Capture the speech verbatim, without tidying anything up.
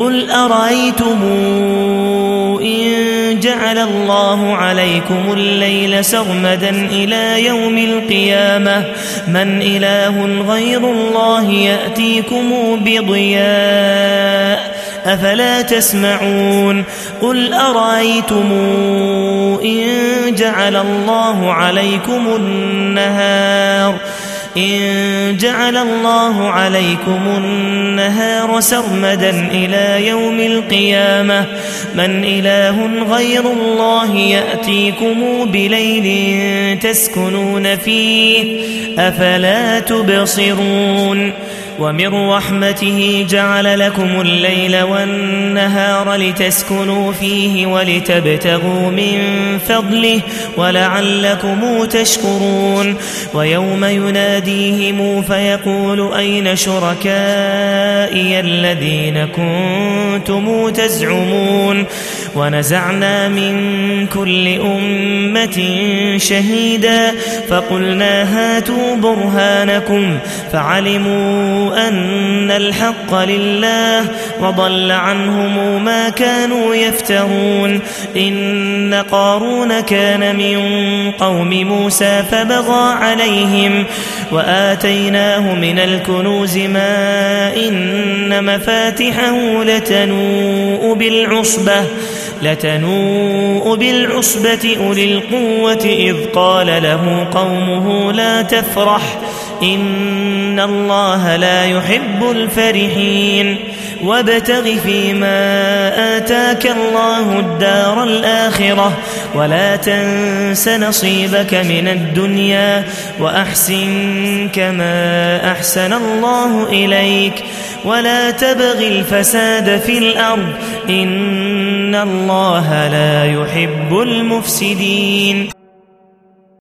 قل أرأيتم إن جعل الله عليكم الليل سرمدا إلى يوم القيامة من إله غير الله يأتيكم بضياء أفلا تسمعون قل أرأيتم إن جعل الله عليكم النهار إن جعل الله عليكم النهار سرمدا إلى يوم القيامة من إله غير الله يأتيكم بليل تسكنون فيه أفلا تبصرون ومن رحمته جعل لكم الليل والنهار لتسكنوا فيه ولتبتغوا من فضله ولعلكم تشكرون ويوم يناديهم فيقول أين شركائي الذين كنتم تزعمون ونزعنا من كل أمة شهيدا فقلنا هاتوا برهانكم فعلموا أن الحق لله وضل عنهم ما كانوا يفترون إن قارون كان من قوم موسى فبغى عليهم وآتيناه من الكنوز ما إن مفاتحه لتنوء بالعصبة لتنوء بالعصبة أولي القوة إذ قال له قومه لا تفرح إن الله لا يحب الفرحين وابتغ فيما آتاك الله الدار الآخرة ولا تنس نصيبك من الدنيا وأحسن كما أحسن الله إليك ولا تبغ الفساد في الأرض إن الله لا يحب المفسدين.